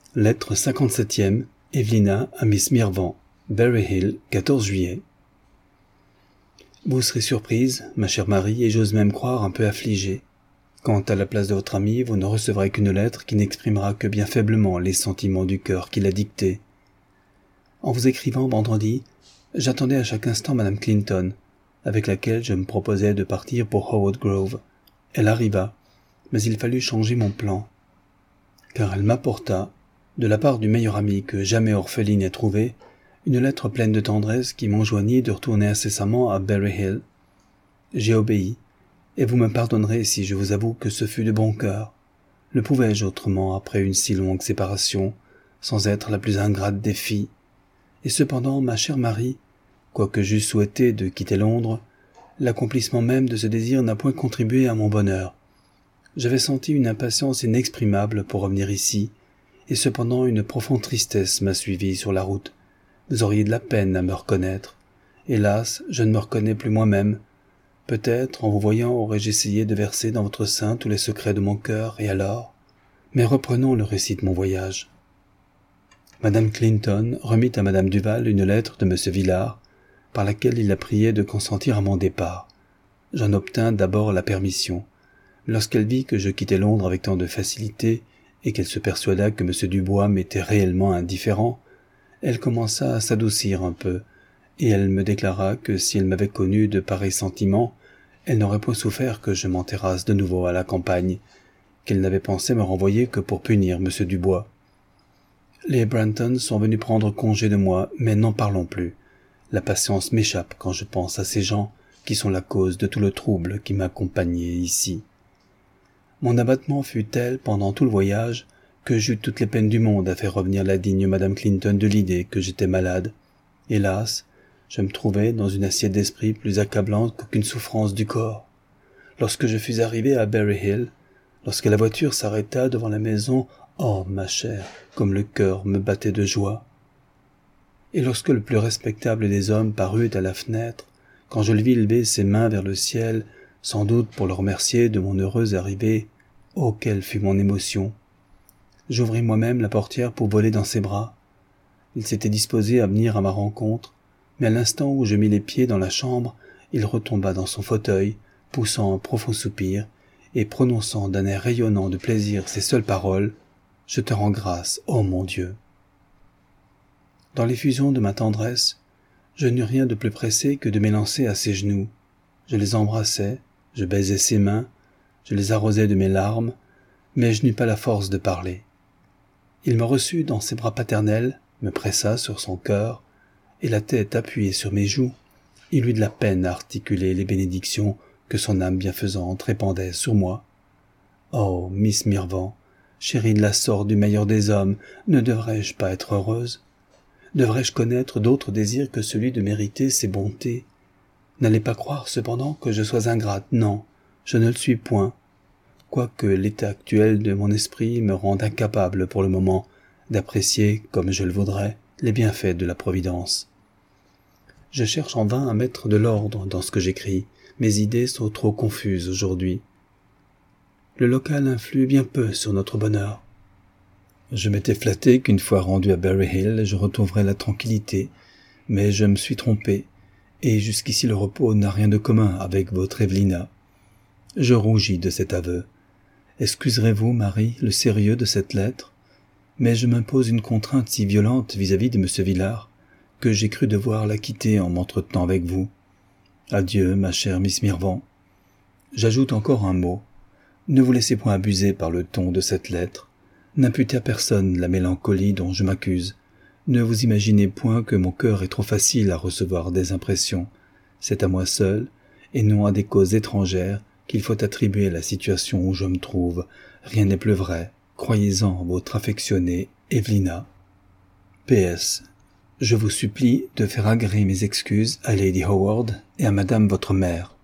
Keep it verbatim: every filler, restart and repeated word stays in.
Lettre cinquante-septième, Evelina à Miss Mirvan, Berry Hill, quatorze juillet. Vous serez surprise, ma chère Marie, et j'ose même croire un peu affligée. Quant à la place de votre amie, vous ne recevrez qu'une lettre qui n'exprimera que bien faiblement les sentiments du cœur qui l'a dictée. En vous écrivant vendredi, j'attendais à chaque instant Madame Clinton, avec laquelle je me proposais de partir pour Howard Grove. Elle arriva, mais il fallut changer mon plan, car elle m'apporta, de la part du meilleur ami que jamais orpheline ait trouvé, une lettre pleine de tendresse qui m'enjoignit de retourner incessamment à Berry Hill. J'ai obéi, et vous me pardonnerez si je vous avoue que ce fut de bon cœur. Le pouvais-je autrement après une si longue séparation, sans être la plus ingrate des filles? Et cependant, ma chère Marie, quoique j'eusse souhaité de quitter Londres, l'accomplissement même de ce désir n'a point contribué à mon bonheur. J'avais senti une impatience inexprimable pour revenir ici, et cependant une profonde tristesse m'a suivi sur la route. Vous auriez de la peine à me reconnaître. Hélas, je ne me reconnais plus moi-même. Peut-être, en vous voyant, aurais-je essayé de verser dans votre sein tous les secrets de mon cœur, et alors? Mais reprenons le récit de mon voyage. Madame Clinton remit à Madame Duval une lettre de Monsieur Villars, par laquelle il la priait de consentir à mon départ. J'en obtins d'abord la permission. Lorsqu'elle vit que je quittais Londres avec tant de facilité, et qu'elle se persuada que Monsieur Dubois m'était réellement indifférent, elle commença à s'adoucir un peu, et elle me déclara que si elle m'avait connu de pareils sentiments, elle n'aurait point souffert que je m'enterrasse de nouveau à la campagne, qu'elle n'avait pensé me renvoyer que pour punir Monsieur Dubois. Les Brantons sont venus prendre congé de moi, mais n'en parlons plus. La patience m'échappe quand je pense à ces gens qui sont la cause de tout le trouble qui m'accompagnait ici. Mon abattement fut tel pendant tout le voyage que j'eus toutes les peines du monde à faire revenir la digne Madame Clinton de l'idée que j'étais malade. Hélas, je me trouvais dans une assiette d'esprit plus accablante qu'aucune souffrance du corps. Lorsque je fus arrivé à Berry Hill, lorsque la voiture s'arrêta devant la maison, oh, ma chère, comme le cœur me battait de joie. Et lorsque le plus respectable des hommes parut à la fenêtre, quand je le vis lever ses mains vers le ciel, sans doute pour le remercier de mon heureuse arrivée, oh, quelle fut mon émotion! J'ouvris moi-même la portière pour voler dans ses bras. Il s'était disposé à venir à ma rencontre, mais à l'instant où je mis les pieds dans la chambre, il retomba dans son fauteuil, poussant un profond soupir, et prononçant d'un air rayonnant de plaisir ces seules paroles, « Je te rends grâce, ô mon Dieu !» Dans l'effusion de ma tendresse, je n'eus rien de plus pressé que de m'élancer à ses genoux. Je les embrassais, je baisais ses mains, je les arrosais de mes larmes, mais je n'eus pas la force de parler. Il me reçut dans ses bras paternels, me pressa sur son cœur, et la tête appuyée sur mes joues, il eut de la peine à articuler les bénédictions que son âme bienfaisante répandait sur moi. Oh, Miss Mirvan, chérie de la sorte du meilleur des hommes, ne devrais-je pas être heureuse? Devrais-je connaître d'autre désir que celui de mériter ses bontés? N'allez pas croire cependant que je sois ingrate, non, je ne le suis point, quoique l'état actuel de mon esprit me rende incapable pour le moment d'apprécier, comme je le voudrais, les bienfaits de la Providence. Je cherche en vain à mettre de l'ordre dans ce que j'écris, mes idées sont trop confuses aujourd'hui. Le local influe bien peu sur notre bonheur. Je m'étais flatté qu'une fois rendu à Berry Hill, je retrouverais la tranquillité, mais je me suis trompé, et jusqu'ici le repos n'a rien de commun avec votre Evelina. Je rougis de cet aveu. Excuserez-vous, Marie, le sérieux de cette lettre, mais je m'impose une contrainte si violente vis-à-vis de M. Villars que j'ai cru devoir la quitter en m'entretenant avec vous. Adieu, ma chère Miss Mirvan. J'ajoute encore un mot. Ne vous laissez point abuser par le ton de cette lettre. N'imputez à personne la mélancolie dont je m'accuse. Ne vous imaginez point que mon cœur est trop facile à recevoir des impressions. C'est à moi seul, et non à des causes étrangères, qu'il faut attribuer la situation où je me trouve. Rien n'est plus vrai. Croyez-en, votre affectionnée Evelina. P S. Je vous supplie de faire agréer mes excuses à Lady Howard et à Madame votre mère.